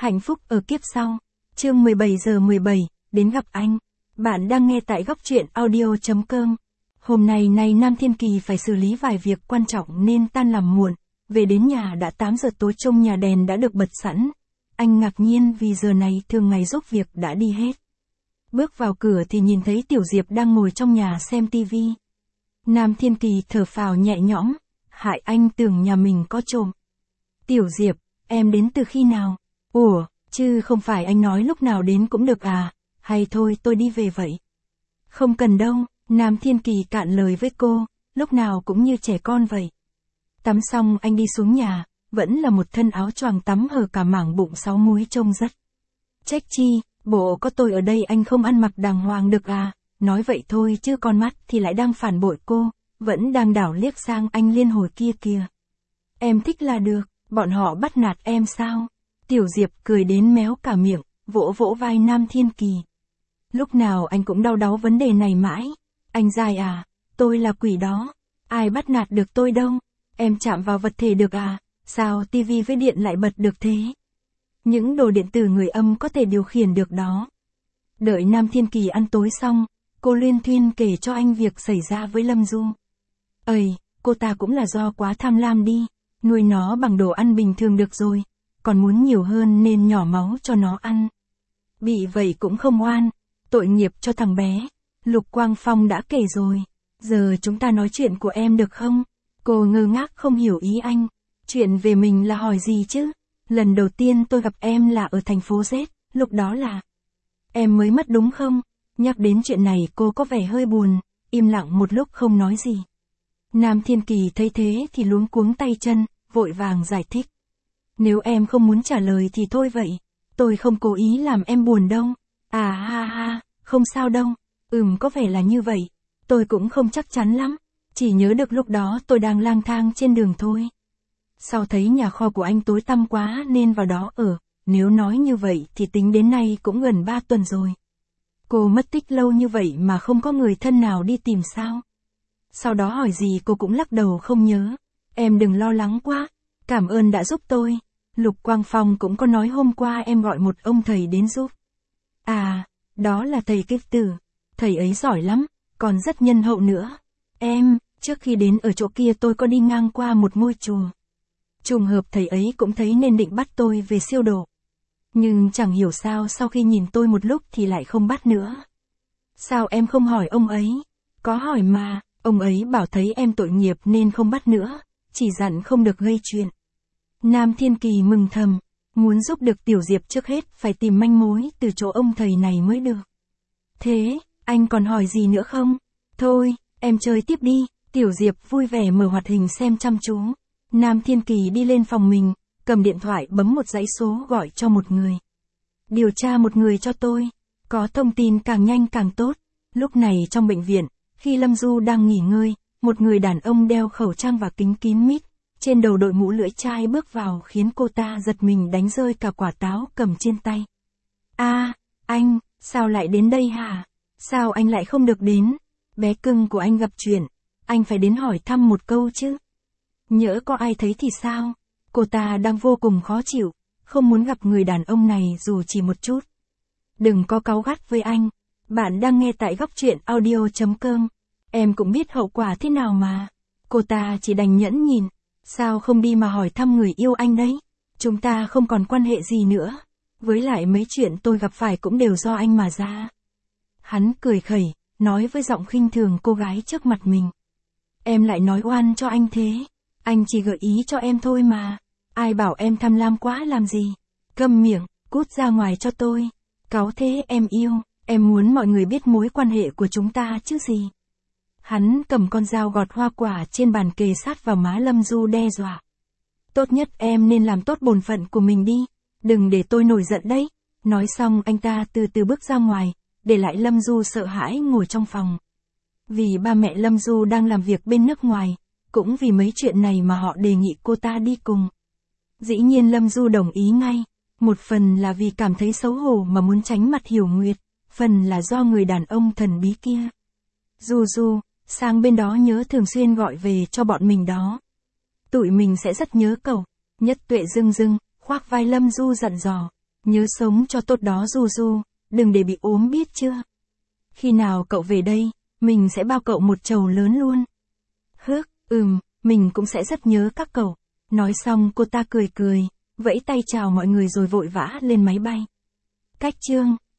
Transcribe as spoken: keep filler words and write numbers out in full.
Hạnh phúc ở kiếp sau. Chương mười bảy giờ mười bảy, đến gặp anh. Bạn đang nghe tại góc truyện audio chấm com. Hôm nay nay Nam Thiên Kỳ phải xử lý vài việc quan trọng nên tan làm muộn. Về đến nhà đã tám giờ tối, trong nhà đèn đã được bật sẵn. Anh ngạc nhiên vì giờ này thường ngày giúp việc đã đi hết. Bước vào cửa thì nhìn thấy Tiểu Diệp đang ngồi trong nhà xem tivi. Nam Thiên Kỳ thở phào nhẹ nhõm, hại anh tưởng nhà mình có trộm. Tiểu Diệp, em đến từ khi nào? Ủa, chứ không phải anh nói lúc nào đến cũng được à, hay thôi tôi đi về vậy. Không cần đâu, Nam Thiên Kỳ cạn lời với cô, lúc nào cũng như trẻ con vậy. Tắm xong anh đi xuống nhà, vẫn là một thân áo choàng tắm hở cả mảng bụng sáu múi trông rất. Trách chi, bộ có tôi ở đây anh không ăn mặc đàng hoàng được à, nói vậy thôi chứ con mắt thì lại đang phản bội cô, vẫn đang đảo liếc sang anh liên hồi kia kìa. Em thích là được, bọn họ bắt nạt em sao? Tiểu Diệp cười đến méo cả miệng, vỗ vỗ vai Nam Thiên Kỳ. Lúc nào anh cũng đau đáu vấn đề này mãi. Anh dài à, tôi là quỷ đó, ai bắt nạt được tôi đâu, em chạm vào vật thể được à, sao tivi với điện lại bật được thế? Những đồ điện tử người âm có thể điều khiển được đó. Đợi Nam Thiên Kỳ ăn tối xong, cô luyên thuyên kể cho anh việc xảy ra với Lâm Du. Ây, cô ta cũng là do quá tham lam đi, nuôi nó bằng đồ ăn bình thường được rồi, còn muốn nhiều hơn nên nhỏ máu cho nó ăn. Bị vậy cũng không oan, tội nghiệp cho thằng bé. Lục Quang Phong đã kể rồi, giờ chúng ta nói chuyện của em được không? Cô ngơ ngác không hiểu ý anh, chuyện về mình là hỏi gì chứ? Lần đầu tiên tôi gặp em là ở thành phố Z, lúc đó là em mới mất đúng không? Nhắc đến chuyện này cô có vẻ hơi buồn, im lặng một lúc không nói gì. Nam Thiên Kỳ thấy thế thì luống cuống tay chân, vội vàng giải thích. Nếu em không muốn trả lời thì thôi vậy, tôi không cố ý làm em buồn đâu. À ha ha, không sao đâu, ừm có vẻ là như vậy, tôi cũng không chắc chắn lắm, chỉ nhớ được lúc đó tôi đang lang thang trên đường thôi. Sau thấy nhà kho của anh tối tăm quá nên vào đó ở, nếu nói như vậy thì tính đến nay cũng gần ba tuần rồi. Cô mất tích lâu như vậy mà không có người thân nào đi tìm sao? Sau đó hỏi gì cô cũng lắc đầu không nhớ. Em đừng lo lắng quá, cảm ơn đã giúp tôi. Lục Quang Phong cũng có nói hôm qua em gọi một ông thầy đến giúp. À, đó là thầy Kích Tử. Thầy ấy giỏi lắm, còn rất nhân hậu nữa. Em, trước khi đến ở chỗ kia tôi có đi ngang qua một ngôi chùa. Trùng hợp thầy ấy cũng thấy nên định bắt tôi về siêu độ. Nhưng chẳng hiểu sao sau khi nhìn tôi một lúc thì lại không bắt nữa. Sao em không hỏi ông ấy? Có hỏi mà, ông ấy bảo thấy em tội nghiệp nên không bắt nữa, chỉ dặn không được gây chuyện. Nam Thiên Kỳ mừng thầm, muốn giúp được Tiểu Diệp trước hết phải tìm manh mối từ chỗ ông thầy này mới được. Thế, anh còn hỏi gì nữa không? Thôi, em chơi tiếp đi. Tiểu Diệp vui vẻ mở hoạt hình xem chăm chú. Nam Thiên Kỳ đi lên phòng mình, cầm điện thoại bấm một dãy số gọi cho một người. Điều tra một người cho tôi, có thông tin càng nhanh càng tốt. Lúc này trong bệnh viện, khi Lâm Du đang nghỉ ngơi, một người đàn ông đeo khẩu trang và kính kín mít, trên đầu đội mũ lưỡi chai bước vào khiến cô ta giật mình đánh rơi cả quả táo cầm trên tay. A, anh, sao lại đến đây hả? Sao anh lại không được đến? Bé cưng của anh gặp chuyện, anh phải đến hỏi thăm một câu chứ. Nhỡ có ai thấy thì sao? Cô ta đang vô cùng khó chịu, không muốn gặp người đàn ông này dù chỉ một chút. Đừng có cáu gắt với anh, bạn đang nghe tại góc truyện audio chấm com. Em cũng biết hậu quả thế nào mà. Cô ta chỉ đành nhẫn nhìn, sao không đi mà hỏi thăm người yêu anh đấy? Chúng ta không còn quan hệ gì nữa. Với lại mấy chuyện tôi gặp phải cũng đều do anh mà ra. Hắn cười khẩy, nói với giọng khinh thường cô gái trước mặt mình. Em lại nói oan cho anh thế. Anh chỉ gợi ý cho em thôi mà. Ai bảo em tham lam quá làm gì? Câm miệng, cút ra ngoài cho tôi. Cáu thế em yêu, em muốn mọi người biết mối quan hệ của chúng ta chứ gì. Hắn cầm con dao gọt hoa quả trên bàn kề sát vào má Lâm Du đe dọa. Tốt nhất em nên làm tốt bổn phận của mình đi, đừng để tôi nổi giận đấy. Nói xong anh ta từ từ bước ra ngoài, để lại Lâm Du sợ hãi ngồi trong phòng. Vì ba mẹ Lâm Du đang làm việc bên nước ngoài, cũng vì mấy chuyện này mà họ đề nghị cô ta đi cùng. Dĩ nhiên Lâm Du đồng ý ngay, một phần là vì cảm thấy xấu hổ mà muốn tránh mặt Hiểu Nguyệt, phần là do người đàn ông thần bí kia. Du Du, sang bên đó nhớ thường xuyên gọi về cho bọn mình đó. Tụi mình sẽ rất nhớ cậu. Nhất Tuệ rưng rưng, khoác vai Lâm Du dặn dò. Nhớ sống cho tốt đó Du Du, đừng để bị ốm biết chưa? Khi nào cậu về đây, mình sẽ bao cậu một chầu lớn luôn. Hước, ừm, mình cũng sẽ rất nhớ các cậu. Nói xong cô ta cười cười, vẫy tay chào mọi người rồi vội vã lên máy bay. Cách chương